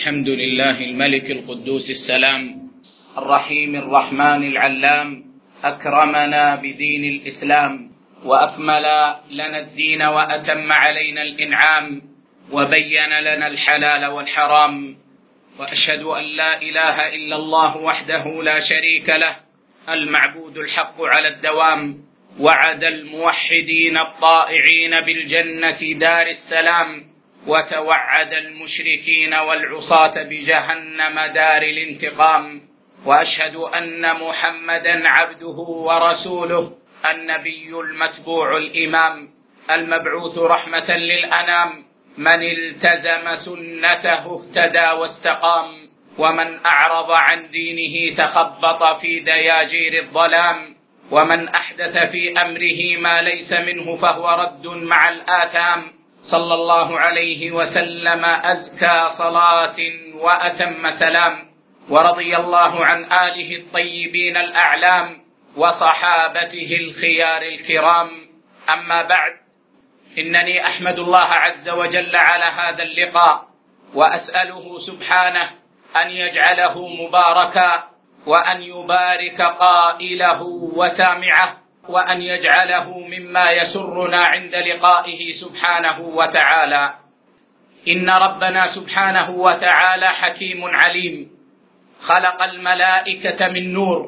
الحمد لله الملك القدوس السلام الرحيم الرحمن العلام، أكرمنا بدين الإسلام وأكمل لنا الدين وأتم علينا الإنعام وبين لنا الحلال والحرام، وأشهد أن لا إله إلا الله وحده لا شريك له المعبود الحق على الدوام، وعد الموحدين الطائعين بالجنة دار السلام، وتوعد المشركين والعصاة بجهنم دار الانتقام. وأشهد أن محمدا عبده ورسوله النبي المتبوع الإمام المبعوث رحمة للأنام، من التزم سنته اهتدى واستقام، ومن أعرض عن دينه تخبط في دياجير الظلام، ومن أحدث في أمره ما ليس منه فهو رد مع الآثام، صلى الله عليه وسلم أزكى صلاة وأتم سلام. ورضي الله عن آله الطيبين الأعلام وصحابته الخيار الكرام. أما بعد، إنني أحمد الله عز وجل على هذا اللقاء، وأسأله سبحانه أن يجعله مباركا، وأن يبارك قائله وسامعه، وأن يجعله مما يسرنا عند لقائه سبحانه وتعالى. إن ربنا سبحانه وتعالى حكيم عليم، خلق الملائكة من نور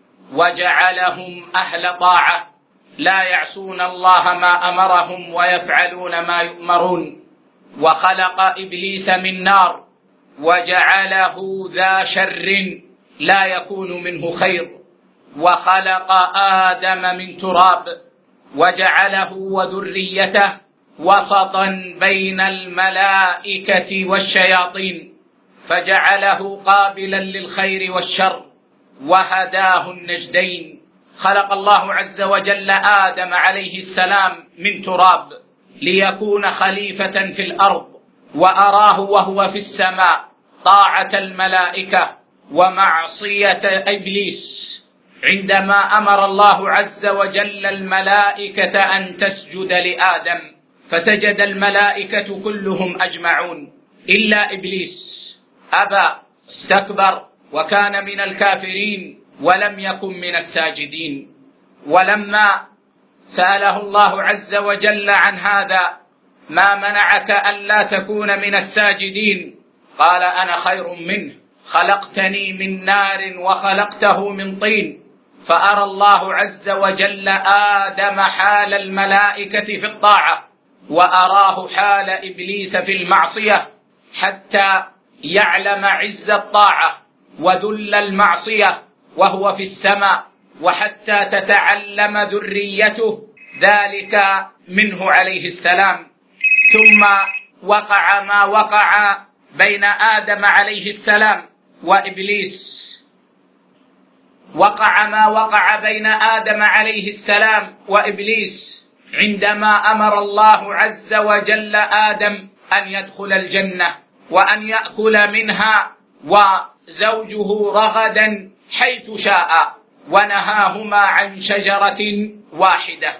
وجعلهم أهل طاعة، لا يعصون الله ما أمرهم ويفعلون ما يؤمرون. وخلق إبليس من نار وجعله ذا شر لا يكون منه خير. وخلق آدم من تراب وجعله وذريته وسطا بين الملائكة والشياطين، فجعله قابلا للخير والشر وهداه النجدين. خلق الله عز وجل آدم عليه السلام من تراب ليكون خليفة في الأرض، وأراه وهو في السماء طاعة الملائكة ومعصية إبليس، عندما أمر الله عز وجل الملائكة أن تسجد لآدم، فسجد الملائكة كلهم أجمعون إلا إبليس، أبى استكبر وكان من الكافرين ولم يكن من الساجدين. ولما سأله الله عز وجل عن هذا: ما منعك ألا تكون من الساجدين؟ قال: أنا خير منه، خلقتني من نار وخلقته من طين. فأرى الله عز وجل آدم حال الملائكة في الطاعة، وأراه حال إبليس في المعصية، حتى يعلم عز الطاعة وذل المعصية وهو في السماء، وحتى تتعلم ذريته ذلك منه عليه السلام. ثم وقع ما وقع بين آدم عليه السلام وإبليس، وقع ما وقع بين آدم عليه السلام وإبليس عندما أمر الله عز وجل آدم أن يدخل الجنة وأن يأكل منها وزوجه رغدا حيث شاء، ونهاهما عن شجرة واحدة.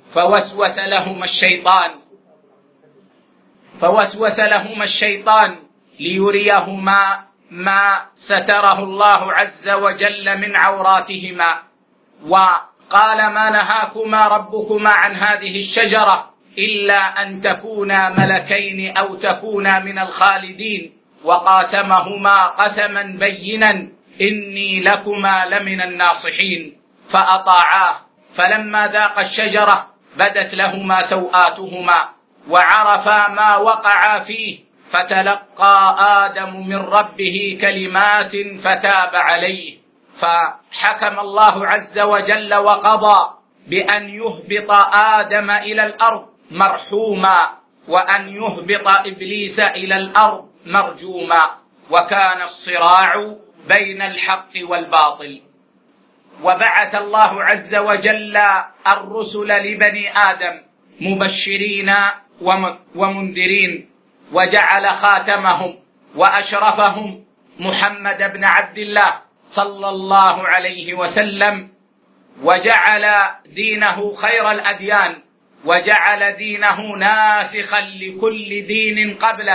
فوسوس لهما الشيطان ليريهما ما ستره الله عز وجل من عوراتهما، وقال: ما نهاكما ربكما عن هذه الشجرة إلا أن تكونا ملكين أو تكونا من الخالدين، وقاسمهما قسما بينا إني لكما لمن الناصحين، فأطاعاه. فلما ذاقا الشجرة بدت لهما سوآتهما وعرفا ما وقعا فيه، فتلقى آدم من ربه كلمات فتاب عليه. فحكم الله عز وجل وقضى بأن يهبط آدم إلى الأرض مرحوما، وأن يهبط إبليس إلى الأرض مرجوما، وكان الصراع بين الحق والباطل. وبعث الله عز وجل الرسل لبني آدم مبشرين ومنذرين، وجعل خاتمهم وأشرفهم محمد بن عبد الله صلى الله عليه وسلم، وجعل دينه خير الأديان، وجعل دينه ناسخا لكل دين قبله،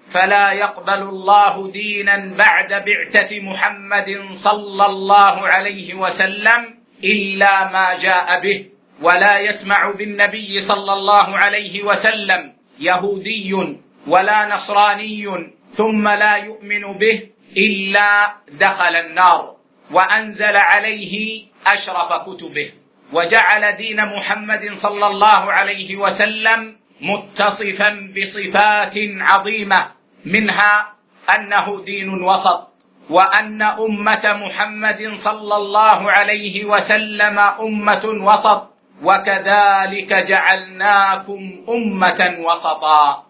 فلا يقبل الله دينا بعد بعثة محمد صلى الله عليه وسلم إلا ما جاء به، ولا يسمع بالنبي صلى الله عليه وسلم يهودي ولا نصراني ثم لا يؤمن به إلا دخل النار، وأنزل عليه أشرف كتبه، وجعل دين محمد صلى الله عليه وسلم متصفا بصفات عظيمة، منها أنه دين وسط، وأن أمة محمد صلى الله عليه وسلم أمة وسط، وكذلك جعلناكم أمة وسطا.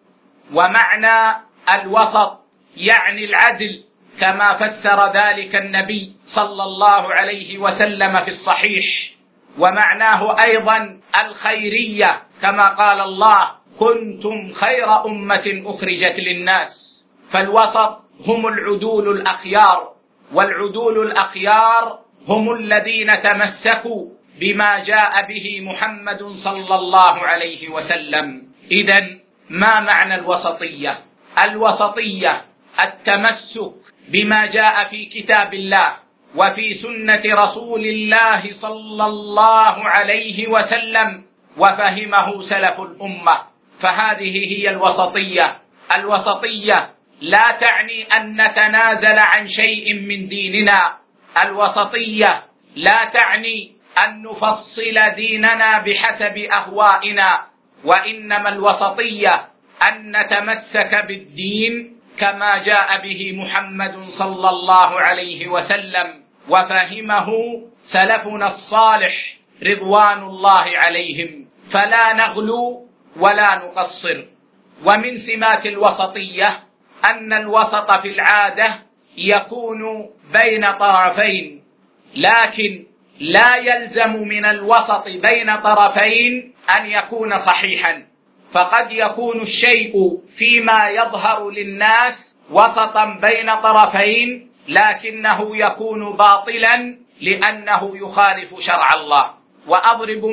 ومعنى الوسط يعني العدل، كما فسر ذلك النبي صلى الله عليه وسلم في الصحيح. ومعناه أيضا الخيرية، كما قال الله: كنتم خير أمة أخرجت للناس. فالوسط هم العدول الأخيار، والعدول الأخيار هم الذين تمسكوا بما جاء به محمد صلى الله عليه وسلم. إذن ما معنى الوسطية؟ الوسطية التمسك بما جاء في كتاب الله وفي سنة رسول الله صلى الله عليه وسلم وفهمه سلف الأمة، فهذه هي الوسطية. الوسطية لا تعني أن نتنازل عن شيء من ديننا، الوسطية لا تعني أن نفصل ديننا بحسب أهوائنا، وإنما الوسطية أن نتمسك بالدين كما جاء به محمد صلى الله عليه وسلم وفهمه سلفنا الصالح رضوان الله عليهم، فلا نغلو ولا نقصر. ومن سمات الوسطية أن الوسط في العادة يكون بين طرفين، لكن لا يلزم من الوسط بين طرفين أن يكون صحيحا، فقد يكون الشيء فيما يظهر للناس وسطا بين طرفين لكنه يكون باطلا لأنه يخالف شرع الله. وأضرب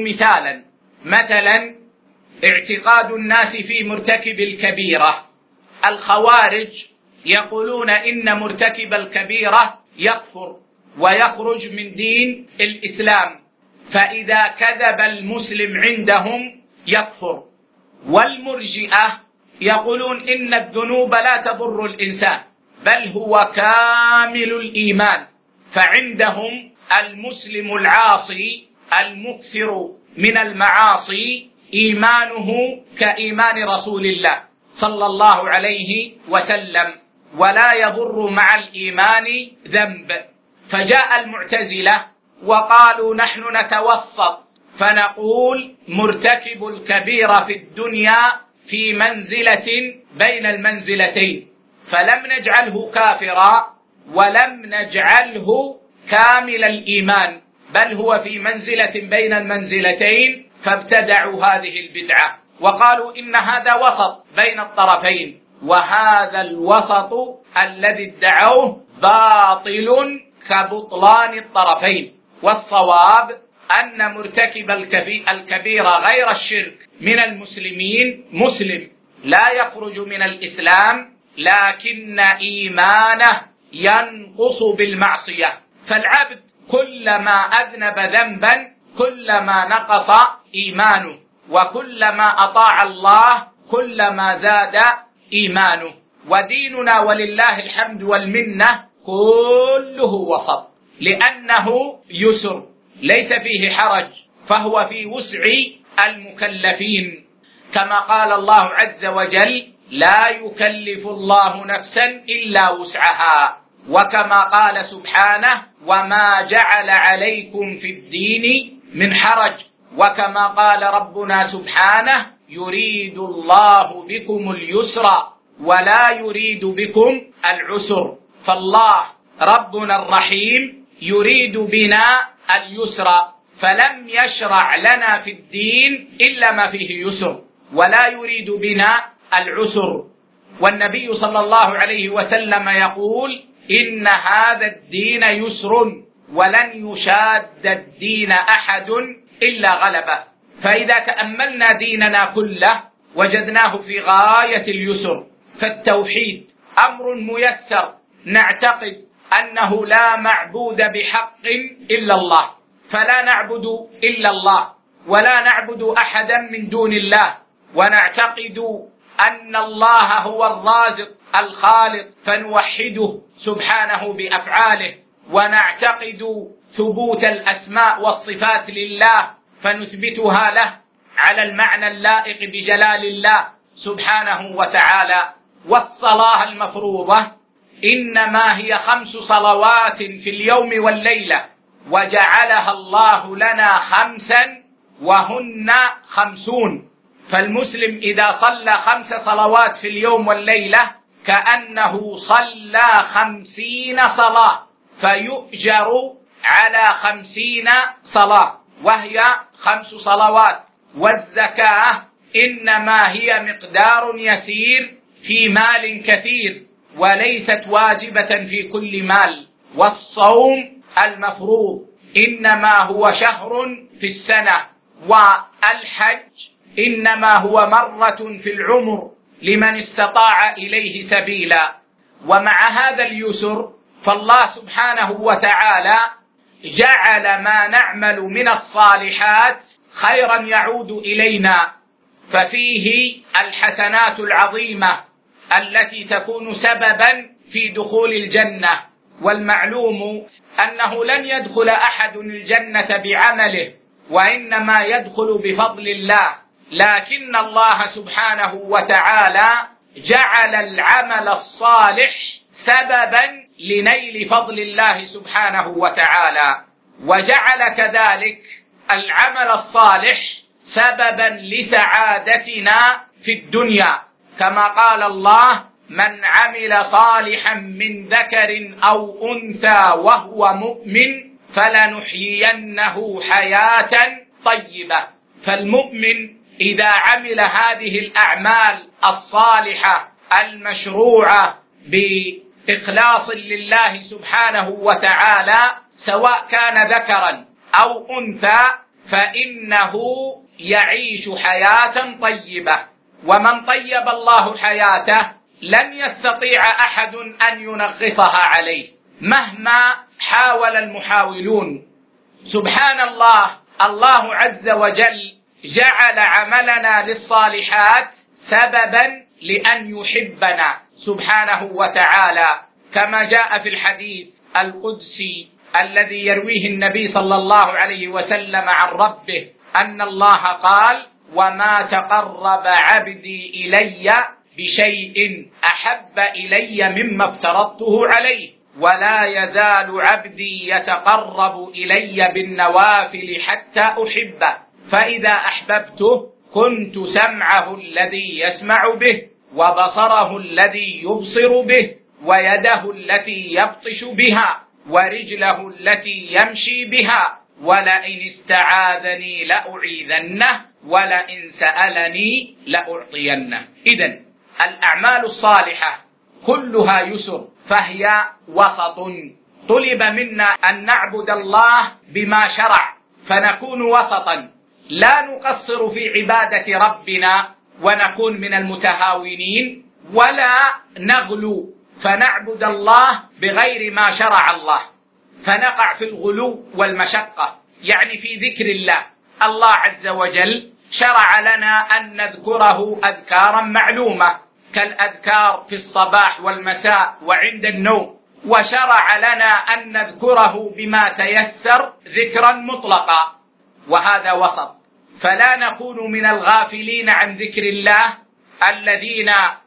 مثلا اعتقاد الناس في مرتكب الكبيرة. الخوارج يقولون إن مرتكب الكبيرة يكفر ويخرج من دين الإسلام، فإذا كذب المسلم عندهم يكفر. والمرجئة يقولون إن الذنوب لا تضر الإنسان بل هو كامل الإيمان، فعندهم المسلم العاصي المكثر من المعاصي إيمانه كإيمان رسول الله صلى الله عليه وسلم، ولا يضر مع الإيمان ذنب. فجاء المعتزلة وقالوا نحن نتوسط، فنقول مرتكب الكبيرة في الدنيا في منزلة بين المنزلتين، فلم نجعله كافرا ولم نجعله كامل الإيمان، بل هو في منزلة بين المنزلتين، فابتدعوا هذه البدعة وقالوا إن هذا وسط بين الطرفين، وهذا الوسط الذي ادعوه باطل كبطلان الطرفين. والصواب أن مرتكب الكبيرة غير الشرك من المسلمين مسلم لا يخرج من الإسلام، لكن إيمانه ينقص بالمعصية. فالعبد كلما أذنب ذنبا كلما نقص إيمانه، وكلما أطاع الله كلما زاد إيمانه. وديننا ولله الحمد والمنة كله وسط، لأنه يسر ليس فيه حرج، فهو في وسع المكلفين، كما قال الله عز وجل: لا يكلف الله نفسا إلا وسعها، وكما قال سبحانه: وما جعل عليكم في الدين من حرج، وكما قال ربنا سبحانه: يريد الله بكم اليسر ولا يريد بكم العسر. فالله ربنا الرحيم يريد بنا اليسر، فلم يشرع لنا في الدين إلا ما فيه يسر، ولا يريد بنا العسر. والنبي صلى الله عليه وسلم يقول: إن هذا الدين يسر ولن يشاد الدين أحد إلا غلبه. فإذا تأملنا ديننا كله وجدناه في غاية اليسر، فالتوحيد أمر ميسر، نعتقد أنه لا معبود بحق إلا الله، فلا نعبد إلا الله ولا نعبد أحدا من دون الله، ونعتقد أن الله هو الرازق الخالق فنوحده سبحانه بأفعاله، ونعتقد ثبوت الأسماء والصفات لله فنثبتها له على المعنى اللائق بجلال الله سبحانه وتعالى. والصلاة المفروضة إنما هي 5 صلوات في اليوم والليلة، وجعلها الله لنا 5 وهن 50. فالمسلم إذا صلى 5 صلوات في اليوم والليلة كأنه صلى 50 صلاة، فيؤجر على 50 صلاة، وهي 5 صلوات. والزكاة إنما هي مقدار يسير في مال كثير، وليست واجبة في كل مال. والصوم المفروض إنما هو شهر في السنة، والحج إنما هو مرة في العمر لمن استطاع إليه سبيلا. ومع هذا اليسر فالله سبحانه وتعالى جعل ما نعمل من الصالحات خيرا يعود إلينا، ففيه الحسنات العظيمة التي تكون سببا في دخول الجنة. والمعلوم أنه لن يدخل أحد الجنة بعمله، وإنما يدخل بفضل الله، لكن الله سبحانه وتعالى جعل العمل الصالح سببا لنيل فضل الله سبحانه وتعالى، وجعل كذلك العمل الصالح سببا لسعادتنا في الدنيا، كما قال الله: من عمل صالحا من ذكر أو أنثى وهو مؤمن فلنحيينه حياة طيبة. فالمؤمن إذا عمل هذه الأعمال الصالحة المشروعة بإخلاص لله سبحانه وتعالى، سواء كان ذكرا أو أنثى، فإنه يعيش حياة طيبة. ومن طيب الله حياته لن يستطيع أحد أن ينغصها عليه مهما حاول المحاولون. سبحان الله، الله عز وجل جعل عملنا للصالحات سببا لأن يحبنا سبحانه وتعالى، كما جاء في الحديث القدسي الذي يرويه النبي صلى الله عليه وسلم عن ربه أن الله قال: وما تقرب عبدي إلي بشيء أحب إلي مما افترضته عليه، ولا يزال عبدي يتقرب إلي بالنوافل حتى أحبه، فإذا أحببته كنت سمعه الذي يسمع به، وبصره الذي يبصر به، ويده التي يبطش بها، ورجله التي يمشي بها، ولئن استعاذني لأعيذنه، ولئن سألني لأعطينه. إذن الأعمال الصالحة كلها يسر، فهي وسط. طلب منا أن نعبد الله بما شرع فنكون وسطا، لا نقصر في عبادة ربنا ونكون من المتهاونين، ولا نغلو فنعبد الله بغير ما شرع الله فنقع في الغلو والمشقة. يعني في ذكر الله، الله عز وجل شرع لنا أن نذكره أذكارا معلومة كالأذكار في الصباح والمساء وعند النوم، وشرع لنا أن نذكره بما تيسر ذكرا مطلقا، وهذا وسط. فلا نكون من الغافلين عن ذكر الله الذين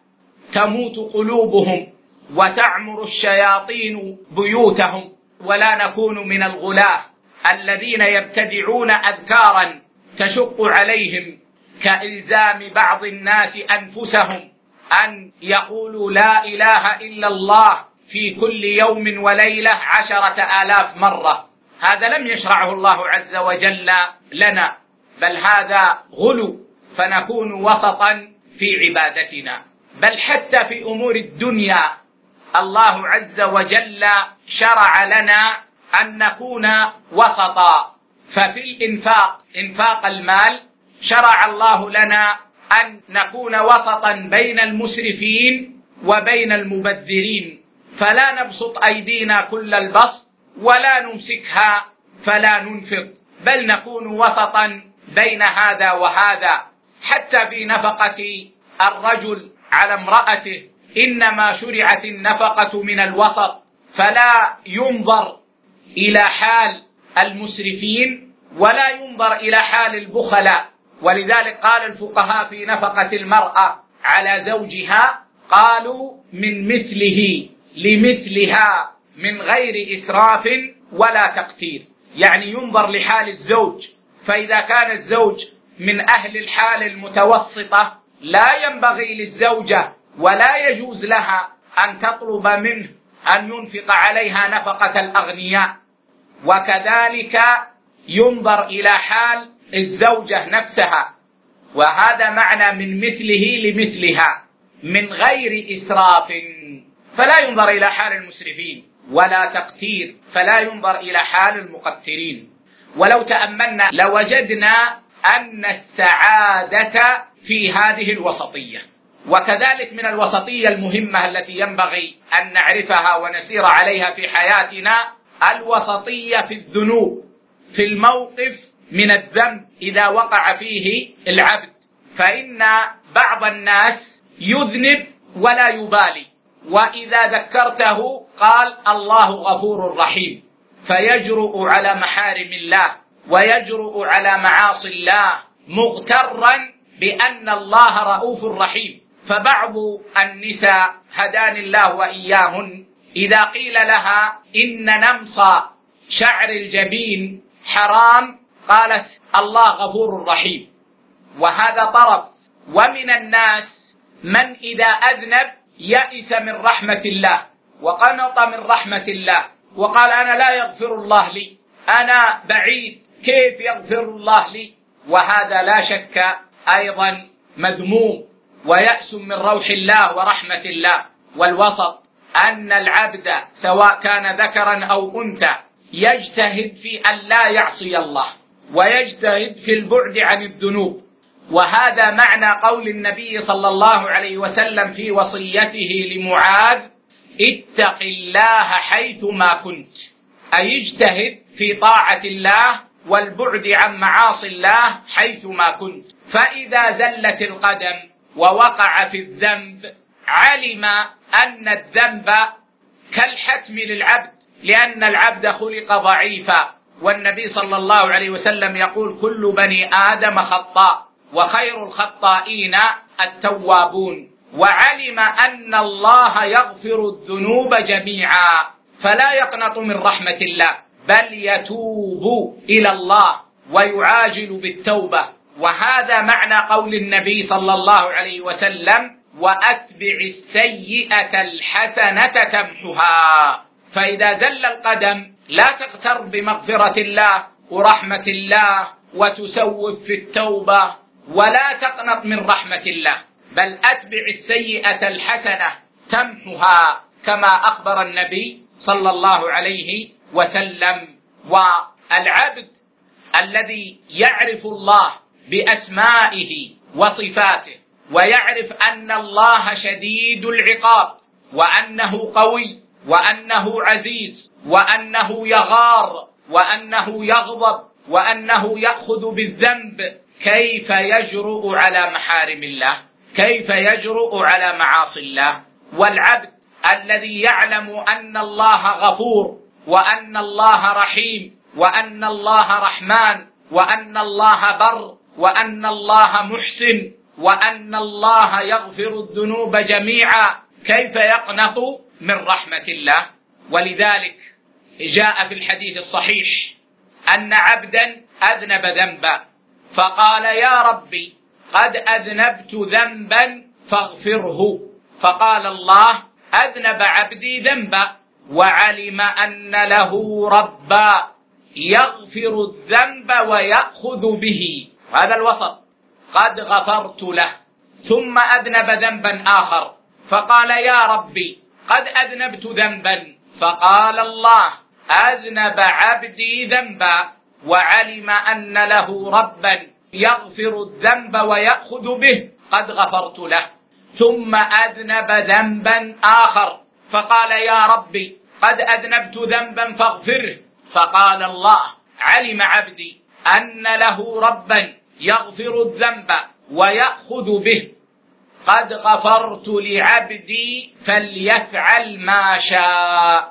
تموت قلوبهم وتعمر الشياطين بيوتهم، ولا نكون من الغلاة الذين يبتدعون أذكارا تشق عليهم، كإلزام بعض الناس أنفسهم أن يقولوا لا إله إلا الله في كل يوم وليلة 10,000 مرة. هذا لم يشرعه الله عز وجل لنا، بل هذا غلو. فنكون وسطا في عبادتنا، بل حتى في أمور الدنيا الله عز وجل شرع لنا أن نكون وسطا. ففي الإنفاق، إنفاق المال، شرع الله لنا أن نكون وسطا بين المسرفين وبين المبذرين، فلا نبسط أيدينا كل البسط ولا نمسكها فلا ننفق، بل نكون وسطا بين هذا وهذا. حتى في نفقة الرجل على امرأته إنما شرعت النفقة من الوسط، فلا ينظر إلى حال المسرفين ولا ينظر إلى حال البخلاء. ولذلك قال الفقهاء في نفقة المرأة على زوجها قالوا من مثله لمثلها من غير إسراف ولا تقتير، يعني ينظر لحال الزوج، فإذا كان الزوج من أهل الحال المتوسطة لا ينبغي للزوجة ولا يجوز لها أن تطلب منه أن ينفق عليها نفقة الأغنياء. وكذلك ينظر إلى حال الزوجة نفسها، وهذا معنى من مثله لمثلها من غير إسراف، فلا ينظر إلى حال المسرفين، ولا تقتير، فلا ينظر إلى حال المقترين. ولو تأملنا لوجدنا أن السعادة في هذه الوسطية. وكذلك من الوسطية المهمة التي ينبغي أن نعرفها ونسير عليها في حياتنا الوسطية في الذنوب، في الموقف من الذنب إذا وقع فيه العبد. فإن بعض الناس يذنب ولا يبالي، وإذا ذكرته قال الله غفور رحيم، فيجرؤ على محارم الله ويجرؤ على معاصي الله مغترا بأن الله رؤوف رحيم. فبعض النساء هداني الله وإياهن إذا قيل لها إن نمص شعر الجبين حرام قالت الله غفور رحيم، وهذا طرف. ومن الناس من إذا أذنب يئس من رحمة الله وقنط من رحمة الله وقال أنا لا يغفر الله لي، أنا بعيد، كيف يغفر الله لي؟ وهذا لا شك أيضا مذموم ويأس من روح الله ورحمة الله. والوسط أن العبد سواء كان ذكرا أو أنثى يجتهد في أن لا يعصي الله ويجتهد في البعد عن الذنوب. وهذا معنى قول النبي صلى الله عليه وسلم في وصيته لمعاذ اتق الله حيثما كنت، أي اجتهد في طاعة الله والبعد عن معاصي الله حيثما كنت. فإذا زلت القدم ووقع في الذنب علم أن الذنب كالحتم للعبد، لأن العبد خلق ضعيفا، والنبي صلى الله عليه وسلم يقول كل بني آدم خطاء وخير الخطائين التوابون. وعلم أن الله يغفر الذنوب جميعا، فلا يقنط من رحمة الله بل يتوب إلى الله ويعاجل بالتوبة. وهذا معنى قول النبي صلى الله عليه وسلم وأتبع السيئة الحسنة تمحها. فإذا زل القدم لا تغتر بمغفرة الله ورحمة الله وتسوف في التوبة ولا تقنط من رحمة الله، بل أتبع السيئة الحسنة تمحها كما أخبر النبي صلى الله عليه وسلم. والعبد الذي يعرف الله بأسمائه وصفاته ويعرف أن الله شديد العقاب وأنه قوي وأنه عزيز وأنه يغار وأنه يغضب وأنه يأخذ بالذنب، كيف يجرؤ على محارم الله؟ كيف يجرؤ على معاصي الله؟ والعبد الذي يعلم أن الله غفور وأن الله رحيم وأن الله رحمن وأن الله بر وأن الله محسن وأن الله يغفر الذنوب جميعا، كيف يقنط من رحمة الله؟ ولذلك جاء في الحديث الصحيح أن عبدا أذنب ذنبا فقال يا ربي قد أذنبت ذنبا فاغفره، فقال الله أذنب عبدي ذنبا وعلم أن له ربا يغفر الذنب ويأخذ به، هذا الوسط، قد غفرت له. ثم أذنب ذنبا آخر فقال يا ربي قد أذنبت ذنبا، فقال الله أذنب عبدي ذنبا وعلم أن له ربا يغفر الذنب ويأخذ به، قد غفرت له. ثم أذنب ذنبا آخر فقال يا ربي قد أذنبت ذنبا فاغفره، فقال الله علم عبدي أن له ربا يغفر الذنب ويأخذ به، قد غفرت لعبدي فليفعل ما شاء.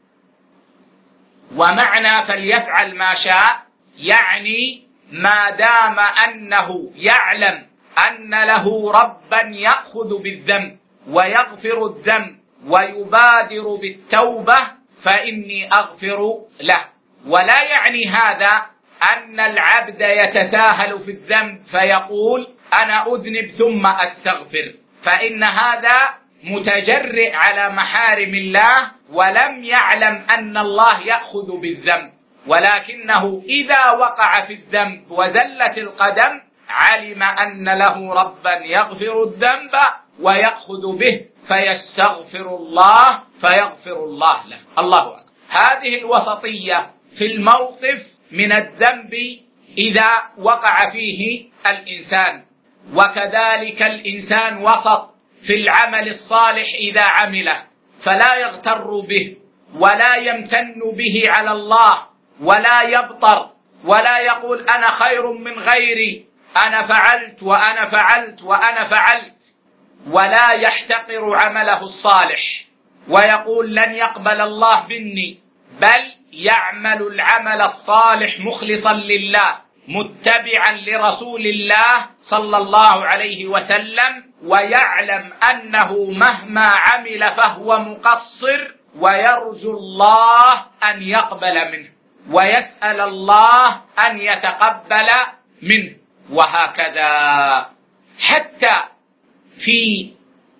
ومعنى فليفعل ما شاء يعني ما دام أنه يعلم أن له ربا يأخذ بالذنب ويغفر الذنب ويبادر بالتوبة فإني أغفر له. ولا يعني هذا أن العبد يتساهل في الذنب فيقول أنا أذنب ثم أستغفر، فإن هذا متجرئ على محارم الله ولم يعلم أن الله يأخذ بالذنب، ولكنه إذا وقع في الذنب وزلت القدم علم أن له ربا يغفر الذنب ويأخذ به فيستغفر الله فيغفر الله له. الله أكبر. هذه الوسطية في الموقف من الذنب إذا وقع فيه الإنسان، وكذلك الإنسان وسط في العمل الصالح إذا عمله، فلا يغتر به ولا يمتن به على الله ولا يبطر ولا يقول أنا خير من غيري، أنا فعلت وأنا فعلت وأنا فعلت، ولا يحتقر عمله الصالح ويقول لن يقبل الله مني، بل يعمل العمل الصالح مخلصا لله متبعا لرسول الله صلى الله عليه وسلم، ويعلم أنه مهما عمل فهو مقصر ويرجو الله أن يقبل منه ويسأل الله أن يتقبل منه. وهكذا حتى في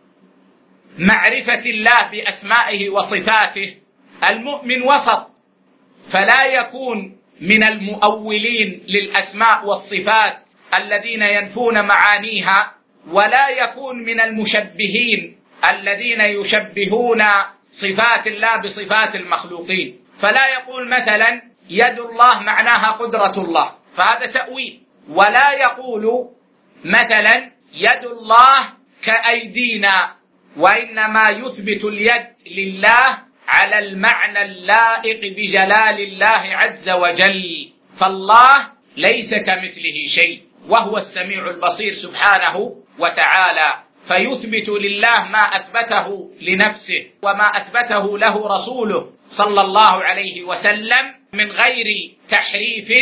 معرفة الله بأسمائه وصفاته المؤمن وسط، فلا يكون من المؤولين للأسماء والصفات الذين ينفون معانيها، ولا يكون من المشبهين الذين يشبهون صفات الله بصفات المخلوقين. فلا يقول مثلا يد الله معناها قدرة الله، فهذا تأويل. ولا يقول مثلا يد الله كأيدينا، وإنما يثبت اليد لله على المعنى اللائق بجلال الله عز وجل، فالله ليس كمثله شيء وهو السميع البصير سبحانه وتعالى، فيثبت لله ما أثبته لنفسه وما أثبته له رسوله صلى الله عليه وسلم من غير تحريف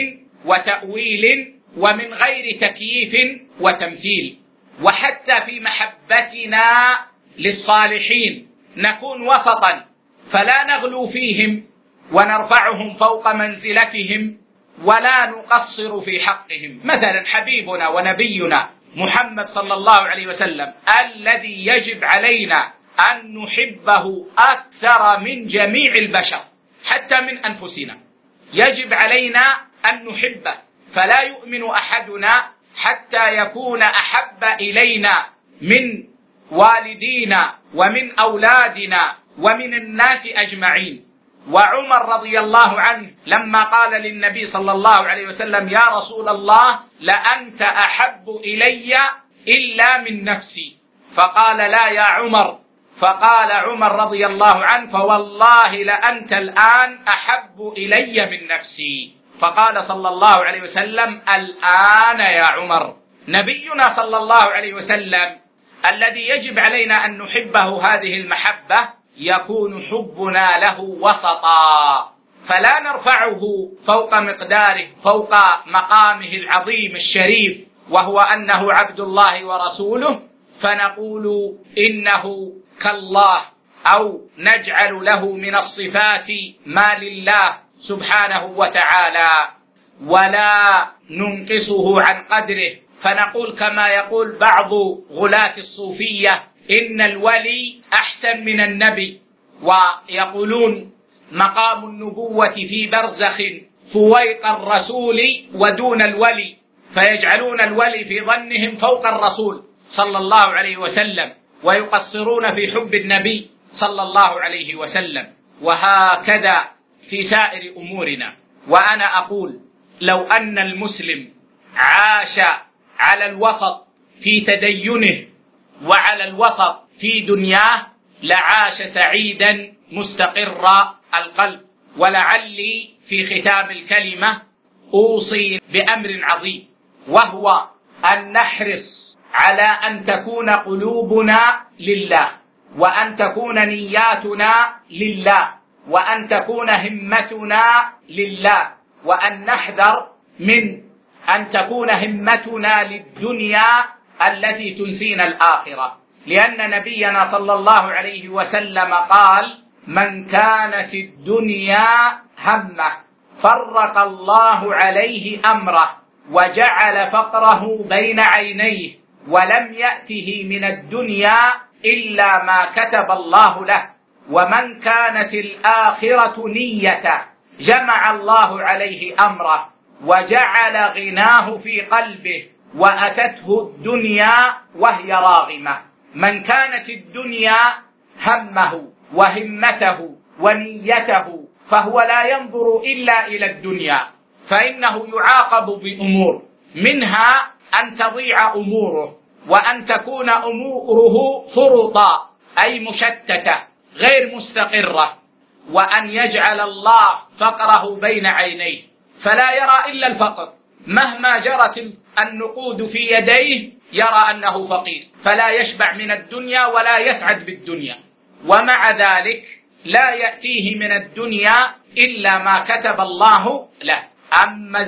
وتأويل ومن غير تكييف وتمثيل. وحتى في محبتنا للصالحين نكون وسطا، فلا نغلو فيهم ونرفعهم فوق منزلتهم ولا نقصر في حقهم. مثلا حبيبنا ونبينا محمد صلى الله عليه وسلم الذي يجب علينا أن نحبه أكثر من جميع البشر حتى من أنفسنا، يجب علينا أن نحبه، فلا يؤمن أحدنا حتى يكون أحب إلينا من والدينا ومن أولادنا ومن الناس أجمعين. وعمر رضي الله عنه لما قال للنبي صلى الله عليه وسلم يا رسول الله لأنت أحب إلي إلا من نفسي، فقال لا يا عمر، فقال عمر رضي الله عنه فوالله لأنت الآن أحب إلي من نفسي، فقال صلى الله عليه وسلم الآن يا عمر. نبينا صلى الله عليه وسلم الذي يجب علينا أن نحبه هذه المحبة يكون حبنا له وسطا، فلا نرفعه فوق مقداره فوق مقامه العظيم الشريف وهو أنه عبد الله ورسوله، فنقول إنه كالله أو نجعل له من الصفات ما لله سبحانه وتعالى ولا ننقصه عن قدره، فنقول كما يقول بعض غلاة الصوفية إن الولي أحسن من النبي، ويقولون مقام النبوة في برزخ فويق الرسول ودون الولي، فيجعلون الولي في ظنهم فوق الرسول صلى الله عليه وسلم ويقصرون في حب النبي صلى الله عليه وسلم. وهكذا في سائر أمورنا. وأنا أقول لو أن المسلم عاش على الوسط في تدينه وعلى الوسط في دنياه لعاش سعيدا مستقر القلب. ولعلي في ختام الكلمة أوصي بأمر عظيم، وهو أن نحرص على أن تكون قلوبنا لله، وأن تكون نياتنا لله، وأن تكون همتنا لله، وأن نحذر من أن تكون همتنا للدنيا التي تنسينا الآخرة، لأن نبينا صلى الله عليه وسلم قال: من كانت الدنيا همه فرق الله عليه أمره وجعل فقره بين عينيه ولم يأته من الدنيا إلا ما كتب الله له. ومن كانت الآخرة نيته جمع الله عليه أمره وجعل غناه في قلبه وأتته الدنيا وهي راغمة. من كانت الدنيا همه وهمته ونيته فهو لا ينظر إلا إلى الدنيا، فإنه يعاقب بأمور، منها أن تضيع أموره، وأن تكون أموره فرطا أي مشتتة غير مستقرة، وأن يجعل الله فقره بين عينيه فلا يرى إلا الفقر، مهما جرت النقود في يديه يرى أنه فقير، فلا يشبع من الدنيا ولا يسعد بالدنيا، ومع ذلك لا يأتيه من الدنيا إلا ما كتب الله له. أما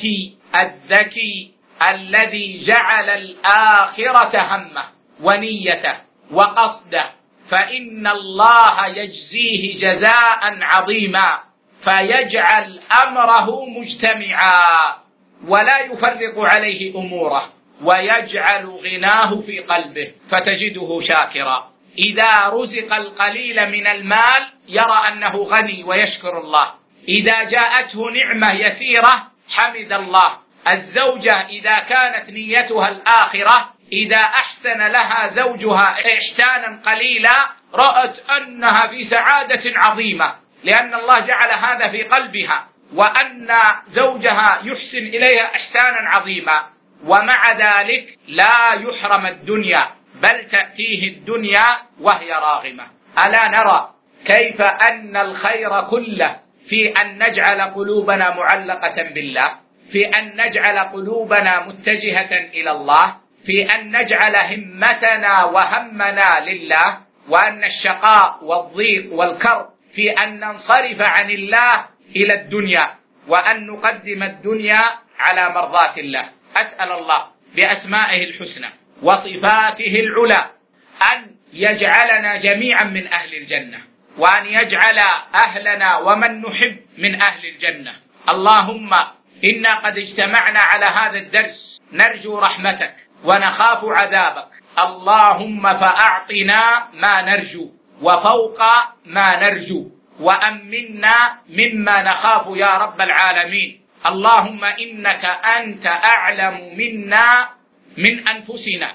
الذكي الذي جعل الآخرة همه ونيته وقصده فإن الله يجزيه جزاء عظيما، فيجعل أمره مجتمعا ولا يفرق عليه أموره، ويجعل غناه في قلبه فتجده شاكرا. إذا رزق القليل من المال يرى أنه غني ويشكر الله، إذا جاءته نعمة يسيرة حمد الله. الزوجة إذا كانت نيتها الآخرة، إذا أحسن لها زوجها إحسانا قليلا رأت أنها في سعادة عظيمة، لأن الله جعل هذا في قلبها، وأن زوجها يحسن إليها إحسانا عظيما، ومع ذلك لا يحرم الدنيا بل تأتيه الدنيا وهي راغمة. ألا نرى كيف أن الخير كله في أن نجعل قلوبنا معلقة بالله، في أن نجعل قلوبنا متجهة إلى الله، في أن نجعل همتنا وهمنا لله، وأن الشقاء والضيق والكرب في أن ننصرف عن الله إلى الدنيا، وأن نقدم الدنيا على مرضاة الله. أسأل الله بأسمائه الحسنى وصفاته العلى أن يجعلنا جميعا من أهل الجنة، وأن يجعل أهلنا ومن نحب من أهل الجنة. اللهم إنا قد اجتمعنا على هذا الدرس نرجو رحمتك ونخاف عذابك، اللهم فأعطنا ما نرجو وفوق ما نرجو، وأمنا مما نخاف يا رب العالمين. اللهم إنك أنت أعلم منا من أنفسنا،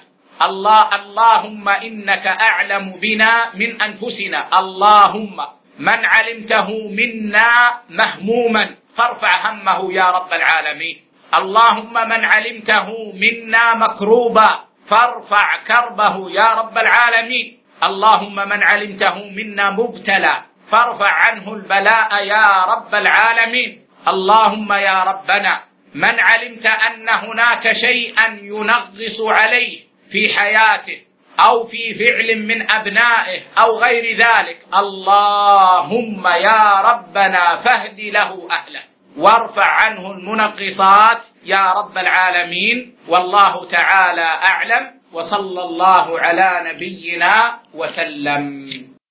اللهم إنك أعلم بنا من أنفسنا. اللهم من علمته منا مهموما فارفع همه يا رب العالمين. اللهم من علمته منا مكروبا فارفع كربه يا رب العالمين. اللهم من علمته منا مبتلى فارفع عنه البلاء يا رب العالمين. اللهم يا ربنا من علمت أن هناك شيئا ينغص عليه في حياته أو في فعل من أبنائه أو غير ذلك، اللهم يا ربنا فاهد له أهله وارفع عنه المنغصات يا رب العالمين. والله تعالى أعلم، وصلى الله على نبينا وسلم.